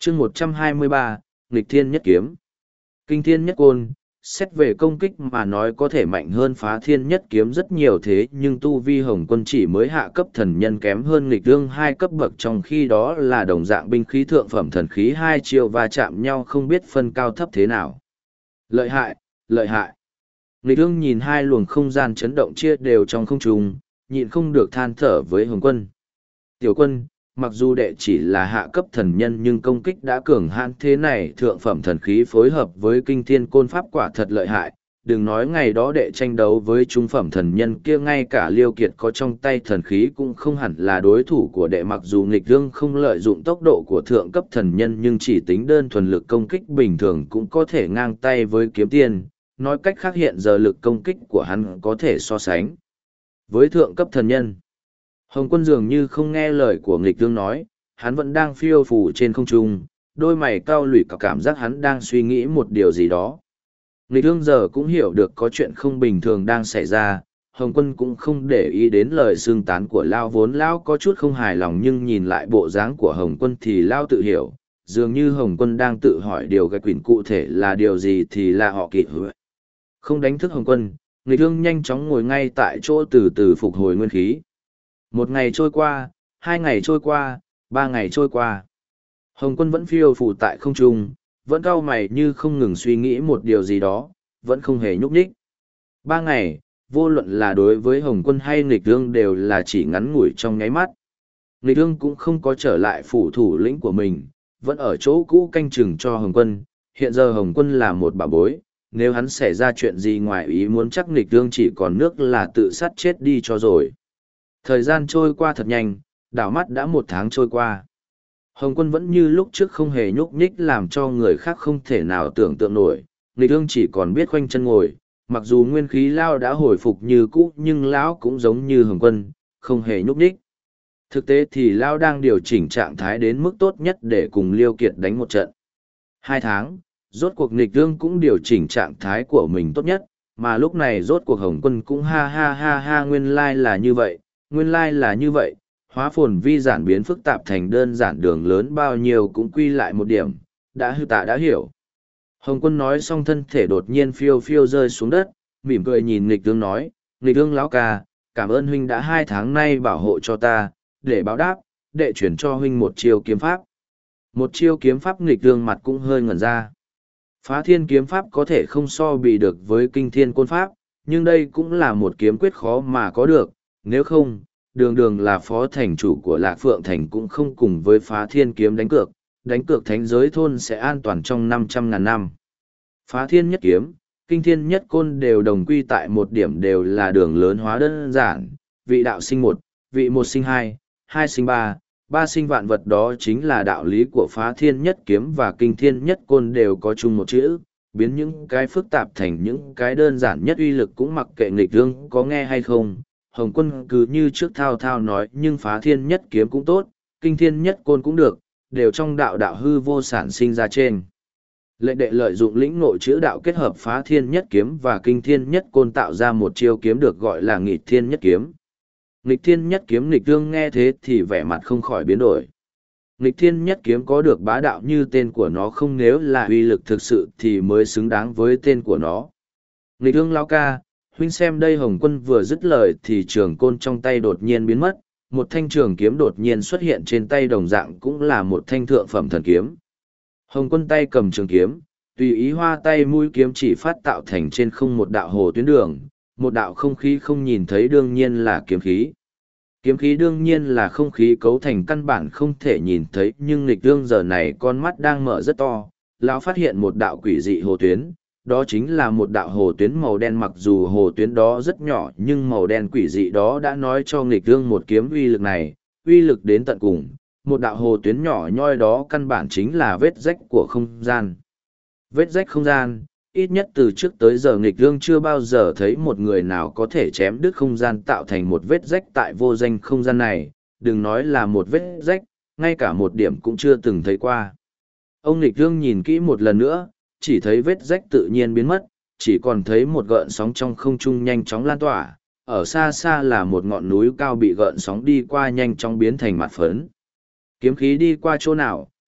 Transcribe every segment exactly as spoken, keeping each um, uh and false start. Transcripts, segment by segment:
chương một trăm hai mươi ba, nghịch thiên nhất kiếm. Kinh thiên nhất côn, xét về công kích mà nói có thể mạnh hơn phá thiên nhất kiếm rất nhiều, thế nhưng tu vi Hồng Quân chỉ mới hạ cấp thần nhân, kém hơn nghịch tương hai cấp bậc, trong khi đó là đồng dạng binh khí thượng phẩm thần khí, hai chiêu va chạm nhau không biết phân cao thấp thế nào. Lợi hại, lợi hại. Nghịch tương nhìn hai luồng không gian chấn động chia đều trong không trung, nhịn không được than thở với Hồng Quân. Tiểu Quân, mặc dù đệ chỉ là hạ cấp thần nhân nhưng công kích đã cường hãn thế này, thượng phẩm thần khí phối hợp với kinh thiên côn pháp quả thật lợi hại. Đừng nói ngày đó đệ tranh đấu với trung phẩm thần nhân kia, ngay cả Liêu Kiệt có trong tay thần khí cũng không hẳn là đối thủ của đệ. Mặc dù nghịch dương không lợi dụng tốc độ của thượng cấp thần nhân nhưng chỉ tính đơn thuần lực công kích bình thường cũng có thể ngang tay với kiếm tiên. Nói cách khác, hiện giờ lực công kích của hắn có thể so sánh với thượng cấp thần nhân. Hồng Quân dường như không nghe lời của nghịch tương nói, hắn vẫn đang phiêu phù trên không trung, đôi mày cau lủi, cả cảm giác hắn đang suy nghĩ một điều gì đó. Nghịch tương giờ cũng hiểu được có chuyện không bình thường đang xảy ra. Hồng Quân cũng không để ý đến lời xương tán của Lao, vốn Lao có chút không hài lòng nhưng nhìn lại bộ dáng của Hồng Quân thì Lao tự hiểu, dường như Hồng Quân đang tự hỏi điều cái quyển cụ thể là điều gì thì là họ kịp. Không đánh thức Hồng Quân, nghịch tương nhanh chóng ngồi ngay tại chỗ từ từ phục hồi nguyên khí. Một ngày trôi qua, hai ngày trôi qua, ba ngày trôi qua. Hồng Quân vẫn phiêu phù tại không trung, vẫn cau mày như không ngừng suy nghĩ một điều gì đó, vẫn không hề nhúc nhích. Ba ngày, vô luận là đối với Hồng Quân hay nghịch tương đều là chỉ ngắn ngủi trong nháy mắt. Nghịch tương cũng không có trở lại phủ thủ lĩnh của mình, vẫn ở chỗ cũ canh chừng cho Hồng Quân. Hiện giờ Hồng Quân là một bảo bối, nếu hắn xảy ra chuyện gì ngoài ý muốn chắc nghịch tương chỉ còn nước là tự sát chết đi cho rồi. Thời gian trôi qua thật nhanh, đảo mắt đã một tháng trôi qua. Hồng Quân vẫn như lúc trước không hề nhúc nhích, làm cho người khác không thể nào tưởng tượng nổi. Nghịch tương chỉ còn biết khoanh chân ngồi, mặc dù nguyên khí Lao đã hồi phục như cũ nhưng Lão cũng giống như Hồng Quân, không hề nhúc nhích. Thực tế thì Lao đang điều chỉnh trạng thái đến mức tốt nhất để cùng Liêu Kiệt đánh một trận. Hai tháng, rốt cuộc nghịch tương cũng điều chỉnh trạng thái của mình tốt nhất, mà lúc này rốt cuộc Hồng Quân cũng ha ha ha ha, nguyên lai là như vậy. Nguyên lai là như vậy, hóa phồn vi giản biến phức tạp thành đơn giản, đường lớn bao nhiêu cũng quy lại một điểm, đã hư tạ đã hiểu. Hồng Quân nói xong thân thể đột nhiên phiêu phiêu rơi xuống đất, mỉm cười nhìn nghịch tương nói, nghịch tương lão ca, cảm ơn huynh đã hai tháng nay bảo hộ cho ta, để báo đáp, đệ chuyển cho huynh một chiêu kiếm pháp. Một chiêu kiếm pháp? Nghịch tương mặt cũng hơi ngẩn ra. Phá thiên kiếm pháp có thể không so bì được với kinh thiên côn pháp, nhưng đây cũng là một kiếm quyết khó mà có được. Nếu không, đường đường là phó thành chủ của Lạc Phượng Thành cũng không cùng với phá thiên kiếm đánh cược, đánh cược thánh giới thôn sẽ an toàn trong năm trăm ngàn năm. Phá thiên nhất kiếm, kinh thiên nhất côn đều đồng quy tại một điểm, đều là đường lớn hóa đơn giản, vị đạo sinh một, vị một sinh hai, hai sinh ba, ba sinh vạn vật, đó chính là đạo lý của phá thiên nhất kiếm và kinh thiên nhất côn đều có chung một chữ, biến những cái phức tạp thành những cái đơn giản nhất. Uy lực cũng mặc kệ nghịch tương có nghe hay không. Hồng Quân cứ như trước thao thao nói, nhưng phá thiên nhất kiếm cũng tốt, kinh thiên nhất côn cũng được, đều trong đạo đạo hư vô sản sinh ra trên. Lệnh đệ lợi dụng lĩnh ngộ chữ đạo kết hợp phá thiên nhất kiếm và kinh thiên nhất côn tạo ra một chiêu kiếm được gọi là nghịch thiên nhất kiếm. Nghịch thiên nhất kiếm, nghịch tương nghe thế thì vẻ mặt không khỏi biến đổi. Nghịch thiên nhất kiếm có được bá đạo như tên của nó không, nếu là uy lực thực sự thì mới xứng đáng với tên của nó. Nghịch tương lão ca, huynh xem đây. Hồng Quân vừa dứt lời thì trường côn trong tay đột nhiên biến mất, một thanh trường kiếm đột nhiên xuất hiện trên tay, đồng dạng cũng là một thanh thượng phẩm thần kiếm. Hồng Quân tay cầm trường kiếm, tùy ý hoa tay, mũi kiếm chỉ phát tạo thành trên không một đạo hồ tuyến đường, một đạo không khí không nhìn thấy, đương nhiên là kiếm khí. Kiếm khí đương nhiên là không khí cấu thành, căn bản không thể nhìn thấy, nhưng nghịch tương giờ này con mắt đang mở rất to, lão phát hiện một đạo quỷ dị hồ tuyến. Đó chính là một đạo hồ tuyến màu đen, mặc dù hồ tuyến đó rất nhỏ nhưng màu đen quỷ dị đó đã nói cho nghịch tương một kiếm uy lực này, uy lực đến tận cùng. Một đạo hồ tuyến nhỏ nhoi đó căn bản chính là vết rách của không gian. Vết rách không gian, ít nhất từ trước tới giờ nghịch tương chưa bao giờ thấy một người nào có thể chém đứt không gian tạo thành một vết rách tại vô danh không gian này, đừng nói là một vết rách, ngay cả một điểm cũng chưa từng thấy qua. Ông nghịch tương nhìn kỹ một lần nữa, chỉ thấy vết rách tự nhiên biến mất, chỉ còn thấy một gợn sóng trong không trung nhanh chóng lan tỏa, ở xa xa là một ngọn núi cao bị gợn sóng đi qua nhanh chóng biến thành mặt phấn. Kiếm khí đi qua chỗ nào,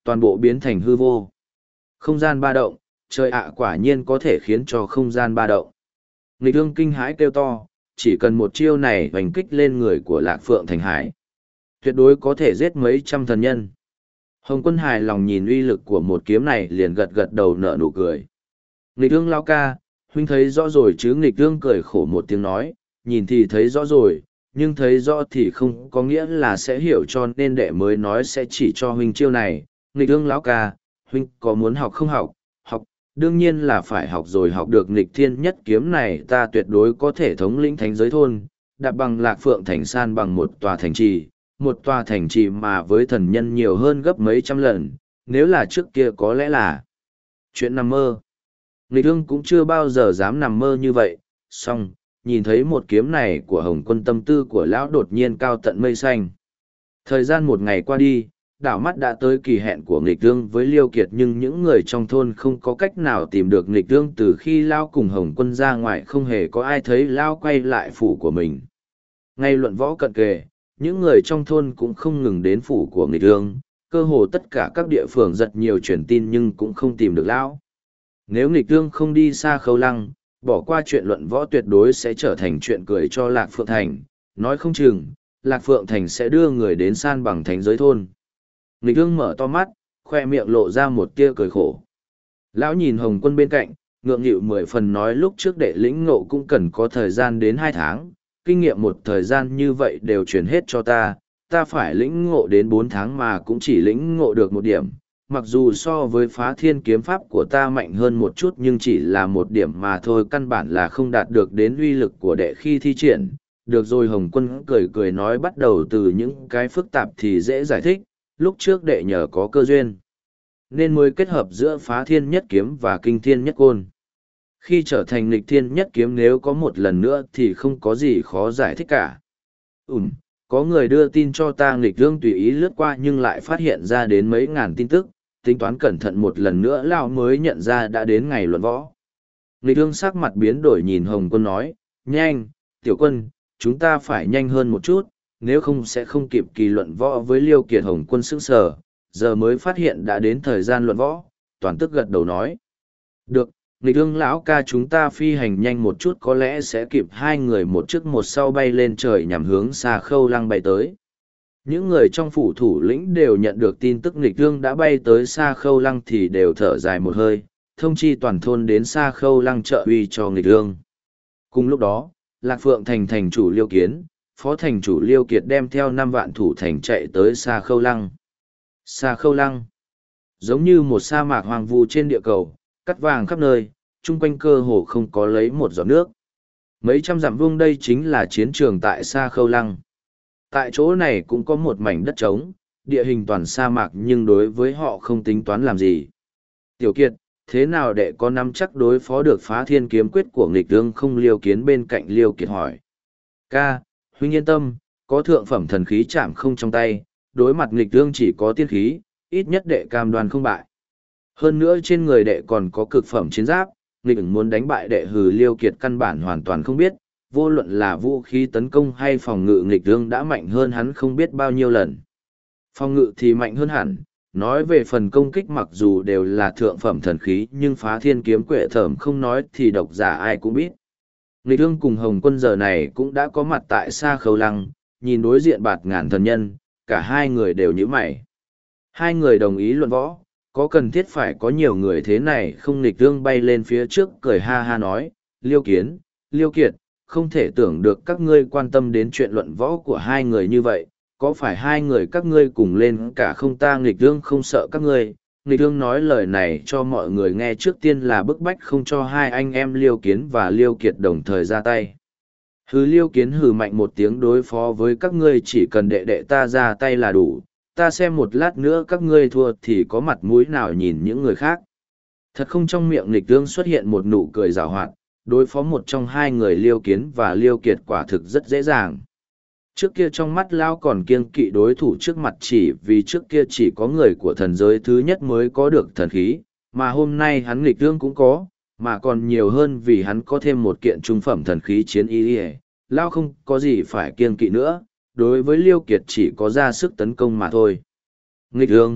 toàn bộ biến thành hư vô. Không gian ba động, trời ạ quả nhiên có thể khiến cho không gian ba động. Nghịch ương kinh hãi kêu to, chỉ cần một chiêu này hoành kích lên người của Lạc Phượng Thành Hải. Tuyệt đối có thể giết mấy trăm thần nhân. Hồng Quân hài lòng nhìn uy lực của một kiếm này liền gật gật đầu nở nụ cười. Nghịch ương lao ca, huynh thấy rõ rồi chứ? Nghịch ương cười khổ một tiếng nói, nhìn thì thấy rõ rồi, nhưng thấy rõ thì không có nghĩa là sẽ hiểu, cho nên đệ mới nói sẽ chỉ cho huynh chiêu này. Nghịch ương lão ca, huynh có muốn học không? Học, học, đương nhiên là phải học rồi. Học được nghịch thiên nhất kiếm này ta tuyệt đối có thể thống lĩnh thánh giới thôn, đạp bằng Lạc Phượng Thành san bằng một tòa thành trì, một tòa thành trì mà với thần nhân nhiều hơn gấp mấy trăm lần, nếu là trước kia có lẽ là chuyện nằm mơ. Nghịch ương cũng chưa bao giờ dám nằm mơ như vậy, song nhìn thấy một kiếm này của Hồng Quân, tâm tư của lão đột nhiên cao tận mây xanh. Thời gian một ngày qua đi, đảo mắt đã tới kỳ hẹn của nghịch ương với Liêu Kiệt, nhưng những người trong thôn không có cách nào tìm được nghịch ương. Từ khi lão cùng Hồng Quân ra ngoài không hề có ai thấy lão quay lại phủ của mình. Ngay luận võ cận kề, những người trong thôn cũng không ngừng đến phủ của nghịch ương, cơ hồ tất cả các địa phương giật nhiều truyền tin nhưng cũng không tìm được lão. Nếu nghịch ương không đi xa Khâu Lăng, bỏ qua chuyện luận võ tuyệt đối sẽ trở thành chuyện cười cho Lạc Phượng Thành, nói không chừng, Lạc Phượng Thành sẽ đưa người đến san bằng thánh giới thôn. Nghịch ương mở to mắt, khoe miệng lộ ra một tia cười khổ. Lão nhìn Hồng Quân bên cạnh, ngượng nghịu mười phần nói, lúc trước đệ lĩnh ngộ cũng cần có thời gian đến hai tháng, kinh nghiệm một thời gian như vậy đều truyền hết cho ta, ta phải lĩnh ngộ đến bốn tháng mà cũng chỉ lĩnh ngộ được một điểm. Mặc dù so với Phá Thiên kiếm pháp của ta mạnh hơn một chút nhưng chỉ là một điểm mà thôi, căn bản là không đạt được đến uy lực của đệ khi thi triển. Được rồi, Hồng Quân cười cười nói, bắt đầu từ những cái phức tạp thì dễ giải thích, lúc trước đệ nhờ có cơ duyên nên mới kết hợp giữa Phá Thiên nhất kiếm và Kinh Thiên nhất côn. Khi trở thành nghịch thiên nhất kiếm nếu có một lần nữa thì không có gì khó giải thích cả. Ừm, có người đưa tin cho ta. Nghịch ương tùy ý lướt qua nhưng lại phát hiện ra đến mấy ngàn tin tức, tính toán cẩn thận một lần nữa lão mới nhận ra đã đến ngày luận võ. Nghịch ương sắc mặt biến đổi nhìn Hồng Quân nói, nhanh, tiểu quân, chúng ta phải nhanh hơn một chút, nếu không sẽ không kịp kỳ luận võ với Liêu Kiệt. Hồng Quân sững sờ, giờ mới phát hiện đã đến thời gian luận võ, toàn tức gật đầu nói. Được, nghịch ương lão ca, chúng ta phi hành nhanh một chút có lẽ sẽ kịp. Hai người một trước một sau bay lên trời nhằm hướng xa Khâu Lăng bay tới. Những người trong phủ thủ lĩnh đều nhận được tin tức nghịch ương đã bay tới xa Khâu Lăng thì đều thở dài một hơi, thông chi toàn thôn đến xa Khâu Lăng trợ uy cho nghịch ương. Cùng lúc đó, Lạc Phượng Thành thành chủ Liêu Kiến, phó thành chủ Liêu Kiệt đem theo năm vạn thủ thành chạy tới xa Khâu Lăng. Xa Khâu Lăng giống như một sa mạc hoang vu trên địa cầu, cắt vàng khắp nơi, chung quanh cơ hồ không có lấy một giọt nước. Mấy trăm dặm vuông đây chính là chiến trường tại xa Khâu Lăng. Tại chỗ này cũng có một mảnh đất trống, địa hình toàn sa mạc nhưng đối với họ không tính toán làm gì. Tiểu Kiệt, thế nào đệ có nắm chắc đối phó được Phá Thiên kiếm quyết của nghịch ương không? Liêu Kiến bên cạnh Liêu Kiệt hỏi. Ca, huynh yên tâm, có thượng phẩm thần khí chạm không trong tay, đối mặt nghịch ương chỉ có tiên khí, ít nhất đệ cam đoan không bại. Hơn nữa trên người đệ còn có cực phẩm chiến giáp, nghịch ương muốn đánh bại đệ hừ. Liêu Kiệt căn bản hoàn toàn không biết, vô luận là vũ khí tấn công hay phòng ngự nghịch ương đã mạnh hơn hắn không biết bao nhiêu lần. Phòng ngự thì mạnh hơn hẳn, nói về phần công kích mặc dù đều là thượng phẩm thần khí nhưng Phá Thiên kiếm quệ thởm không nói thì độc giả ai cũng biết. Nghịch ương cùng Hồng Quân giờ này cũng đã có mặt tại xa Khâu Lăng, nhìn đối diện bạt ngàn thần nhân, cả hai người đều nhíu mày. Hai người đồng ý luận võ, có cần thiết phải có nhiều người thế này không? Nghịch ương bay lên phía trước cười ha ha nói, Liêu Kiến, Liêu Kiệt, không thể tưởng được các ngươi quan tâm đến chuyện luận võ của hai người như vậy, có phải hai người các ngươi cùng lên cả không? Ta nghịch ương không sợ các ngươi. Nghịch ương nói lời này cho mọi người nghe trước tiên là bức bách không cho hai anh em Liêu Kiến và Liêu Kiệt đồng thời ra tay. Hừ. Liêu Kiến hừ mạnh một tiếng, đối phó với các ngươi chỉ cần đệ đệ ta ra tay là đủ, ta xem một lát nữa các ngươi thua thì có mặt mũi nào nhìn những người khác. Thật không? Trong miệng nghịch ương xuất hiện một nụ cười giảo hoạt, đối phó một trong hai người Liêu Kiến và Liêu Kiệt quả thực rất dễ dàng. Trước kia trong mắt lão còn kiêng kỵ đối thủ trước mặt chỉ vì trước kia chỉ có người của thần giới thứ nhất mới có được thần khí, mà hôm nay hắn nghịch ương cũng có, mà còn nhiều hơn vì hắn có thêm một kiện trung phẩm thần khí chiến y. Lão không có gì phải kiêng kỵ nữa, đối với Liêu Kiệt chỉ có ra sức tấn công mà thôi. Nghịch ương,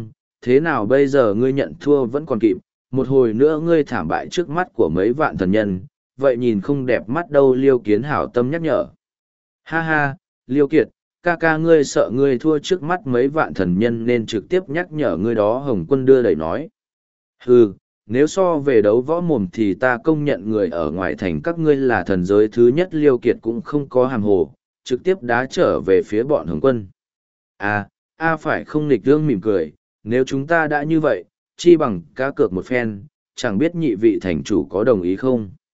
Thế nào bây giờ ngươi nhận thua vẫn còn kịp, một hồi nữa ngươi thảm bại trước mắt của mấy vạn thần nhân, vậy nhìn không đẹp mắt đâu. Liêu Kiến hảo tâm nhắc nhở. Ha ha, Liêu Kiệt, ca ca ngươi sợ ngươi thua trước mắt mấy vạn thần nhân nên trực tiếp nhắc nhở ngươi đó. Hồng Quân đưa đẩy nói. Hừ, nếu so về đấu võ mồm thì ta công nhận người ở ngoài thành các ngươi là thần giới thứ nhất. Liêu Kiệt cũng không có hàm hồ, trực tiếp đá trở về phía bọn Hồng Quân. À, a phải không. Nghịch Tương mỉm cười, nếu chúng ta đã như vậy, chi bằng cá cược một phen, chẳng biết nhị vị thành chủ có đồng ý không?